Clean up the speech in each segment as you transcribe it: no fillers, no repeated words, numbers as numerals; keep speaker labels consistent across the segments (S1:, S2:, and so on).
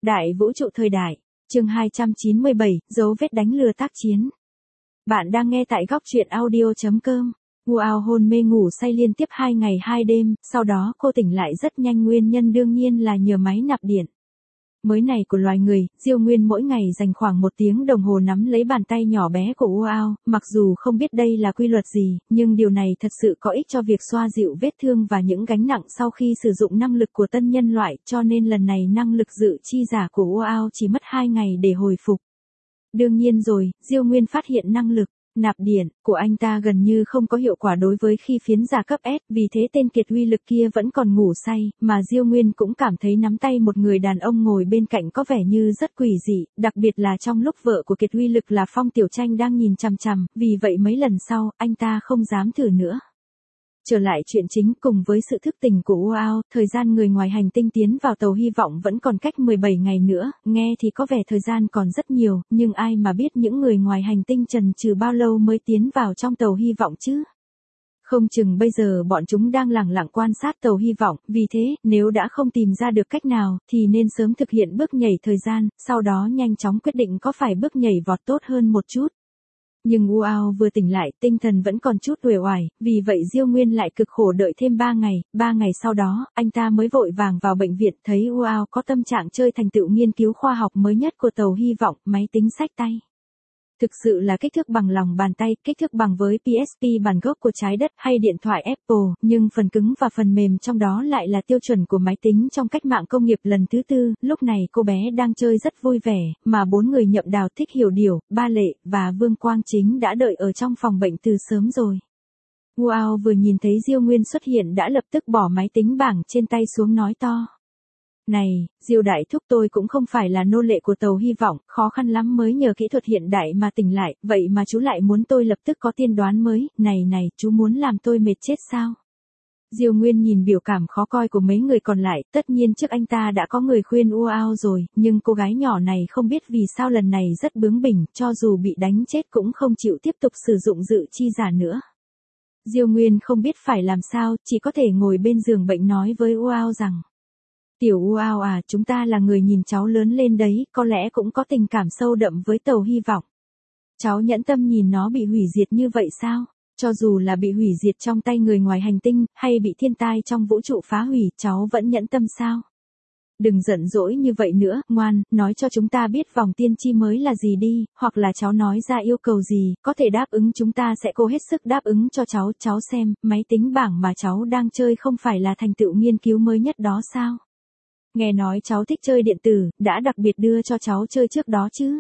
S1: Đại vũ trụ thời đại, chương 297, dấu vết đánh lừa tác chiến. Bạn đang nghe tại góc truyện audio.com. Wow, hôn mê ngủ say liên tiếp 2 ngày 2 đêm, sau đó cô tỉnh lại rất nhanh, nguyên nhân đương nhiên là nhờ máy nạp điện mới này của loài người. Diêu Nguyên mỗi ngày dành khoảng 1 tiếng đồng hồ nắm lấy bàn tay nhỏ bé của Wow, mặc dù không biết đây là quy luật gì, nhưng điều này thật sự có ích cho việc xoa dịu vết thương và những gánh nặng sau khi sử dụng năng lực của tân nhân loại, cho nên lần này năng lực dự chi giả của Wow chỉ mất 2 ngày để hồi phục. Đương nhiên rồi, Diêu Nguyên phát hiện năng lực nạp điện của anh ta gần như không có hiệu quả đối với khi phiến giả cấp S, vì thế tên kiệt uy lực kia vẫn còn ngủ say, mà Diêu Nguyên cũng cảm thấy nắm tay một người đàn ông ngồi bên cạnh có vẻ như rất quỷ dị, đặc biệt là trong lúc vợ của kiệt uy lực là Phong Tiểu Tranh đang nhìn chằm chằm, vì vậy mấy lần sau, anh ta không dám thử nữa. Trở lại chuyện chính, cùng với sự thức tỉnh của Wow, thời gian người ngoài hành tinh tiến vào tàu hy vọng vẫn còn cách 17 ngày nữa, nghe thì có vẻ thời gian còn rất nhiều, nhưng ai mà biết những người ngoài hành tinh chần chừ bao lâu mới tiến vào trong tàu hy vọng chứ? Không chừng bây giờ bọn chúng đang lẳng lặng quan sát tàu hy vọng, vì thế, nếu đã không tìm ra được cách nào, thì nên sớm thực hiện bước nhảy thời gian, sau đó nhanh chóng quyết định có phải bước nhảy vọt tốt hơn một chút. Nhưng Wow vừa tỉnh lại, tinh thần vẫn còn chút uể oải, vì vậy Diêu Nguyên lại cực khổ đợi thêm 3 ngày, 3 ngày sau đó, anh ta mới vội vàng vào bệnh viện, thấy Wow có tâm trạng chơi thành tựu nghiên cứu khoa học mới nhất của tàu hy vọng, máy tính xách tay. Thực sự là kích thước bằng lòng bàn tay, kích thước bằng với PSP bản gốc của trái đất hay điện thoại Apple, nhưng phần cứng và phần mềm trong đó lại là tiêu chuẩn của máy tính trong cách mạng công nghiệp lần thứ tư. Lúc này cô bé đang chơi rất vui vẻ, mà 4 người Nhậm Đào, Thích Hiểu Điều, Ba Lệ và Vương Quang Chính đã đợi ở trong phòng bệnh từ sớm rồi. Wow vừa nhìn thấy Diêu Nguyên xuất hiện đã lập tức bỏ máy tính bảng trên tay xuống nói to. Này, Diêu đại thúc, tôi cũng không phải là nô lệ của tàu hy vọng, khó khăn lắm mới nhờ kỹ thuật hiện đại mà tỉnh lại, vậy mà chú lại muốn tôi lập tức có tiên đoán mới, này, chú muốn làm tôi mệt chết sao? Diêu Nguyên nhìn biểu cảm khó coi của mấy người còn lại, tất nhiên trước anh ta đã có người khuyên Wow rồi, nhưng cô gái nhỏ này không biết vì sao lần này rất bướng bỉnh, cho dù bị đánh chết cũng không chịu tiếp tục sử dụng dự chi giả nữa. Diêu Nguyên không biết phải làm sao, chỉ có thể ngồi bên giường bệnh nói với Wow rằng. Tiểu Wow à, chúng ta là người nhìn cháu lớn lên đấy, có lẽ cũng có tình cảm sâu đậm với tàu hy vọng. Cháu nhẫn tâm nhìn nó bị hủy diệt như vậy sao? Cho dù là bị hủy diệt trong tay người ngoài hành tinh, hay bị thiên tai trong vũ trụ phá hủy, cháu vẫn nhẫn tâm sao? Đừng giận dỗi như vậy nữa, ngoan, nói cho chúng ta biết vòng tiên tri mới là gì đi, hoặc là cháu nói ra yêu cầu gì, có thể đáp ứng chúng ta sẽ cố hết sức đáp ứng cho cháu xem, máy tính bảng mà cháu đang chơi không phải là thành tựu nghiên cứu mới nhất đó sao? Nghe nói cháu thích chơi điện tử, đã đặc biệt đưa cho cháu chơi trước đó chứ.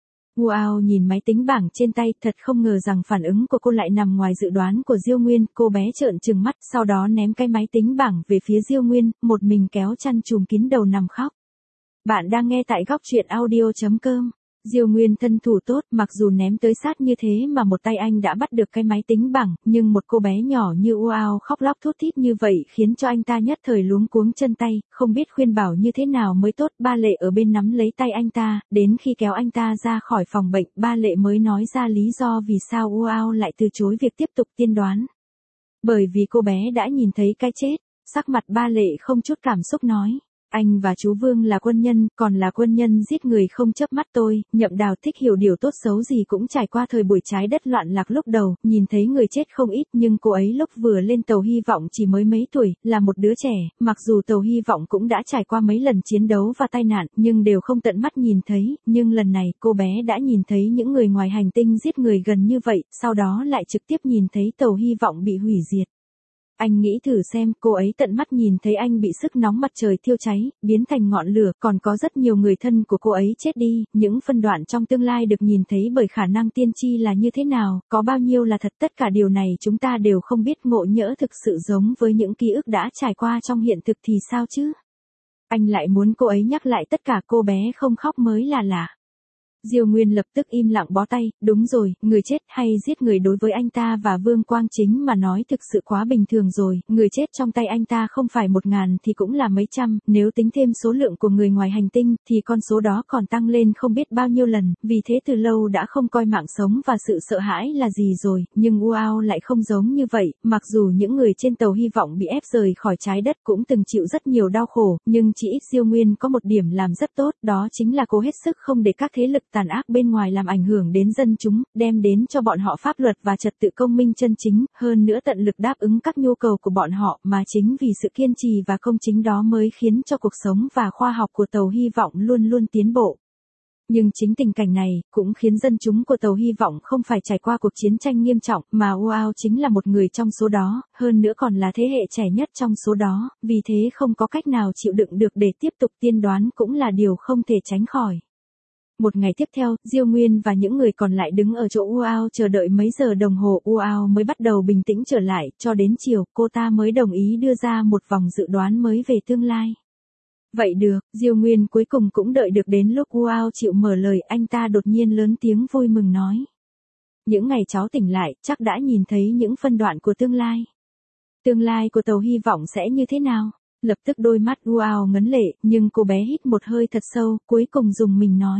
S1: Wow nhìn máy tính bảng trên tay, thật không ngờ rằng phản ứng của cô lại nằm ngoài dự đoán của Diêu Nguyên, cô bé trợn trừng mắt, sau đó ném cái máy tính bảng về phía Diêu Nguyên, một mình kéo chăn trùm kín đầu nằm khóc. Bạn đang nghe tại góc truyện audio.com. Diêu Nguyên thân thủ tốt, mặc dù ném tới sát như thế mà một tay anh đã bắt được cái máy tính bảng, nhưng một cô bé nhỏ như Wow khóc lóc thút thít như vậy khiến cho anh ta nhất thời luống cuống chân tay, không biết khuyên bảo như thế nào mới tốt. Ba Lệ ở bên nắm lấy tay anh ta, đến khi kéo anh ta ra khỏi phòng bệnh, Ba Lệ mới nói ra lý do vì sao Wow lại từ chối việc tiếp tục tiên đoán. Bởi vì cô bé đã nhìn thấy cái chết. Sắc mặt Ba Lệ không chút cảm xúc nói. Anh và chú Vương là quân nhân, còn là quân nhân giết người không chớp mắt tôi. Nhậm Đào Thích Hiểu điều tốt xấu gì cũng trải qua thời buổi trái đất loạn lạc lúc đầu, nhìn thấy người chết không ít, nhưng cô ấy lúc vừa lên tàu hy vọng chỉ mới mấy tuổi, là một đứa trẻ, mặc dù tàu hy vọng cũng đã trải qua mấy lần chiến đấu và tai nạn, nhưng đều không tận mắt nhìn thấy, nhưng lần này cô bé đã nhìn thấy những người ngoài hành tinh giết người gần như vậy, sau đó lại trực tiếp nhìn thấy tàu hy vọng bị hủy diệt. Anh nghĩ thử xem, cô ấy tận mắt nhìn thấy anh bị sức nóng mặt trời thiêu cháy, biến thành ngọn lửa, còn có rất nhiều người thân của cô ấy chết đi, những phân đoạn trong tương lai được nhìn thấy bởi khả năng tiên tri là như thế nào, có bao nhiêu là thật, tất cả điều này chúng ta đều không biết. Ngộ nhỡ thực sự giống với những ký ức đã trải qua trong hiện thực thì sao chứ? Anh lại muốn cô ấy nhắc lại tất cả, cô bé không khóc mới là lạ. Diêu Nguyên lập tức im lặng bó tay, đúng rồi, người chết hay giết người đối với anh ta và Vương Quang Chính mà nói thực sự quá bình thường rồi, người chết trong tay anh ta không phải 1.000 thì cũng là mấy trăm, nếu tính thêm số lượng của người ngoài hành tinh thì con số đó còn tăng lên không biết bao nhiêu lần, vì thế từ lâu đã không coi mạng sống và sự sợ hãi là gì rồi, nhưng Uao lại không giống như vậy, mặc dù những người trên tàu hy vọng bị ép rời khỏi trái đất cũng từng chịu rất nhiều đau khổ, nhưng chỉ ít Diêu Nguyên có một điểm làm rất tốt, đó chính là cố hết sức không để các thế lực tàn ác bên ngoài làm ảnh hưởng đến dân chúng, đem đến cho bọn họ pháp luật và trật tự công minh chân chính, hơn nữa tận lực đáp ứng các nhu cầu của bọn họ, mà chính vì sự kiên trì và công chính đó mới khiến cho cuộc sống và khoa học của tàu hy vọng luôn luôn tiến bộ. Nhưng chính tình cảnh này cũng khiến dân chúng của tàu hy vọng không phải trải qua cuộc chiến tranh nghiêm trọng, mà Uao chính là một người trong số đó, hơn nữa còn là thế hệ trẻ nhất trong số đó, vì thế không có cách nào chịu đựng được để tiếp tục tiên đoán cũng là điều không thể tránh khỏi. Một ngày tiếp theo, Diêu Nguyên và những người còn lại đứng ở chỗ Uao chờ đợi mấy giờ đồng hồ, Uao mới bắt đầu bình tĩnh trở lại, cho đến chiều, cô ta mới đồng ý đưa ra một vòng dự đoán mới về tương lai. Vậy được, Diêu Nguyên cuối cùng cũng đợi được đến lúc Uao chịu mở lời, anh ta đột nhiên lớn tiếng vui mừng nói. Những ngày cháu tỉnh lại, chắc đã nhìn thấy những phân đoạn của tương lai. Tương lai của tàu hy vọng sẽ như thế nào? Lập tức đôi mắt Uao ngấn lệ, nhưng cô bé hít một hơi thật sâu, cuối cùng dùng mình nói.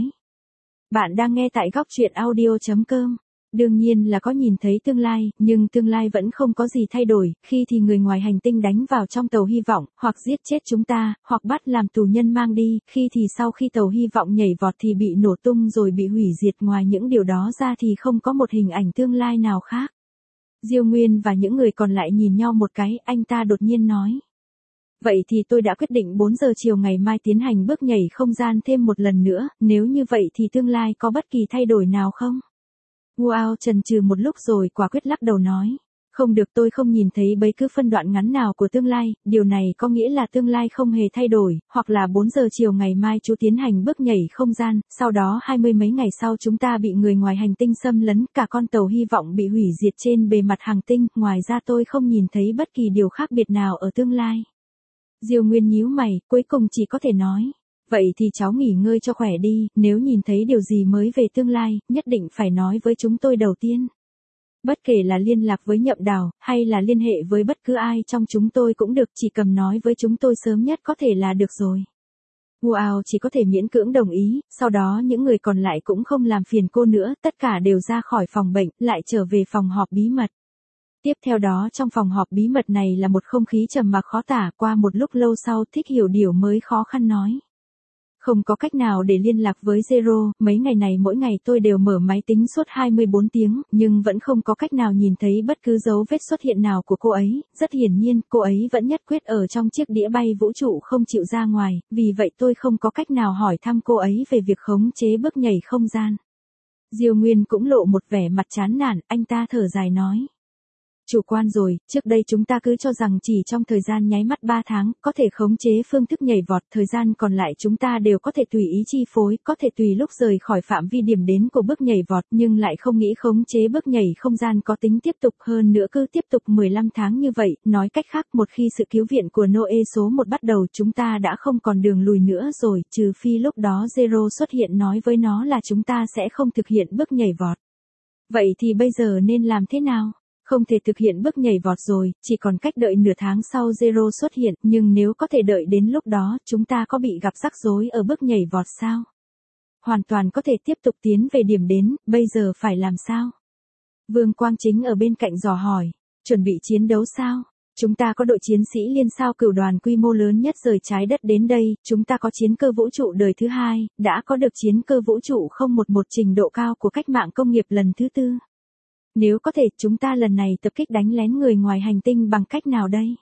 S1: Bạn đang nghe tại góc truyện audio.com. Đương nhiên là có nhìn thấy tương lai, nhưng tương lai vẫn không có gì thay đổi, khi thì người ngoài hành tinh đánh vào trong tàu hy vọng, hoặc giết chết chúng ta, hoặc bắt làm tù nhân mang đi, khi thì sau khi tàu hy vọng nhảy vọt thì bị nổ tung rồi bị hủy diệt, ngoài những điều đó ra thì không có một hình ảnh tương lai nào khác. Diêu Nguyên và những người còn lại nhìn nhau một cái, anh ta đột nhiên nói. Vậy thì tôi đã quyết định 4 giờ chiều ngày mai tiến hành bước nhảy không gian thêm một lần nữa, nếu như vậy thì tương lai có bất kỳ thay đổi nào không? Uao chần chừ một lúc rồi quả quyết lắc đầu nói. Không được, tôi không nhìn thấy bất cứ phân đoạn ngắn nào của tương lai, điều này có nghĩa là tương lai không hề thay đổi, hoặc là 4 giờ chiều ngày mai chú tiến hành bước nhảy không gian, sau đó 20 mấy ngày sau chúng ta bị người ngoài hành tinh xâm lấn, cả con tàu hy vọng bị hủy diệt trên bề mặt hành tinh, ngoài ra tôi không nhìn thấy bất kỳ điều khác biệt nào ở tương lai. Diêu Nguyên nhíu mày, cuối cùng chỉ có thể nói. Vậy thì cháu nghỉ ngơi cho khỏe đi, nếu nhìn thấy điều gì mới về tương lai, nhất định phải nói với chúng tôi đầu tiên. Bất kể là liên lạc với Nhậm Đào, hay là liên hệ với bất cứ ai trong chúng tôi cũng được, chỉ cần nói với chúng tôi sớm nhất có thể là được rồi. Uao chỉ có thể miễn cưỡng đồng ý, sau đó những người còn lại cũng không làm phiền cô nữa, tất cả đều ra khỏi phòng bệnh, lại trở về phòng họp bí mật. Tiếp theo đó trong phòng họp bí mật này là một không khí trầm mặc khó tả, qua một lúc lâu sau Thích Hiểu Điều mới khó khăn nói. Không có cách nào để liên lạc với Zero, mấy ngày này mỗi ngày tôi đều mở máy tính suốt 24 tiếng, nhưng vẫn không có cách nào nhìn thấy bất cứ dấu vết xuất hiện nào của cô ấy, rất hiển nhiên, cô ấy vẫn nhất quyết ở trong chiếc đĩa bay vũ trụ không chịu ra ngoài, vì vậy tôi không có cách nào hỏi thăm cô ấy về việc khống chế bước nhảy không gian. Diêu Nguyên cũng lộ một vẻ mặt chán nản, anh ta thở dài nói. Chủ quan rồi, trước đây chúng ta cứ cho rằng chỉ trong thời gian nháy mắt 3 tháng, có thể khống chế phương thức nhảy vọt, thời gian còn lại chúng ta đều có thể tùy ý chi phối, có thể tùy lúc rời khỏi phạm vi điểm đến của bước nhảy vọt, nhưng lại không nghĩ khống chế bước nhảy không gian có tính tiếp tục, hơn nữa cứ tiếp tục 15 tháng như vậy, nói cách khác một khi sự cứu viện của Noe số 1 bắt đầu chúng ta đã không còn đường lùi nữa rồi, trừ phi lúc đó Zero xuất hiện nói với nó là chúng ta sẽ không thực hiện bước nhảy vọt. Vậy thì bây giờ nên làm thế nào? Không thể thực hiện bước nhảy vọt rồi, chỉ còn cách đợi nửa tháng sau Zero xuất hiện, nhưng nếu có thể đợi đến lúc đó, chúng ta có bị gặp rắc rối ở bước nhảy vọt sao? Hoàn toàn có thể tiếp tục tiến về điểm đến, bây giờ phải làm sao? Vương Quang Chính ở bên cạnh dò hỏi, chuẩn bị chiến đấu sao? Chúng ta có đội chiến sĩ liên sao cửu đoàn quy mô lớn nhất rời trái đất đến đây, chúng ta có chiến cơ vũ trụ đời thứ 2, đã có được chiến cơ vũ trụ 011 trình độ cao của cách mạng công nghiệp lần thứ 4. Nếu có thể, chúng ta lần này tập kích đánh lén người ngoài hành tinh bằng cách nào đây?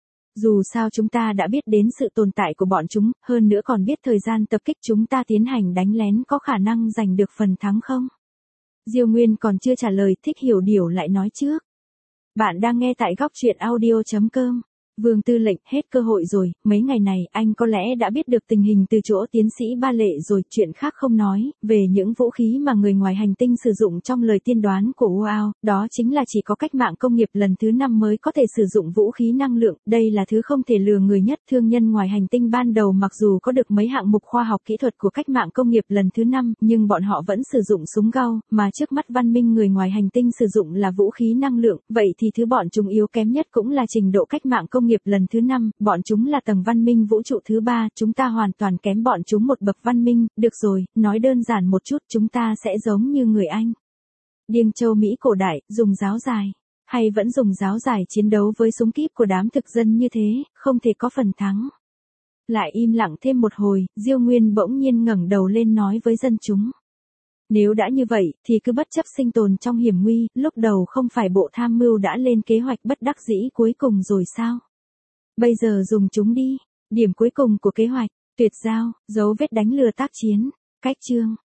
S1: Dù sao chúng ta đã biết đến sự tồn tại của bọn chúng, hơn nữa còn biết thời gian tập kích chúng ta tiến hành đánh lén có khả năng giành được phần thắng không? Diêu Nguyên còn chưa trả lời, Thích Hiểu Điều lại nói trước. Bạn đang nghe tại góc truyện audio.com. Vương tư lệnh, hết cơ hội rồi, mấy ngày này anh có lẽ đã biết được tình hình từ chỗ tiến sĩ Ba Lệ rồi, chuyện khác không nói, về những vũ khí mà người ngoài hành tinh sử dụng trong lời tiên đoán của UAO, đó chính là chỉ có cách mạng công nghiệp lần thứ 5 mới có thể sử dụng vũ khí năng lượng, đây là thứ không thể lừa người nhất. Thương nhân ngoài hành tinh ban đầu mặc dù có được mấy hạng mục khoa học kỹ thuật của cách mạng công nghiệp lần thứ 5, nhưng bọn họ vẫn sử dụng súng gao, mà trước mắt văn minh người ngoài hành tinh sử dụng là vũ khí năng lượng, vậy thì thứ bọn chúng yếu kém nhất cũng là trình độ cách mạng công nghiệp lần thứ 5, bọn chúng là tầng văn minh vũ trụ thứ 3, chúng ta hoàn toàn kém bọn chúng một bậc văn minh. Được rồi, nói đơn giản một chút, chúng ta sẽ giống như người Anh. Điêng châu Mỹ cổ đại, dùng giáo dài, hay vẫn dùng giáo dài chiến đấu với súng kíp của đám thực dân như thế, không thể có phần thắng. Lại im lặng thêm một hồi, Diêu Nguyên bỗng nhiên ngẩng đầu lên nói với dân chúng. Nếu đã như vậy, thì cứ bất chấp sinh tồn trong hiểm nguy, lúc đầu không phải Bộ Tham mưu đã lên kế hoạch bất đắc dĩ cuối cùng rồi sao? Bây giờ dùng chúng đi. Điểm cuối cùng của kế hoạch, tuyệt giao, dấu vết đánh lừa tác chiến. Cách chương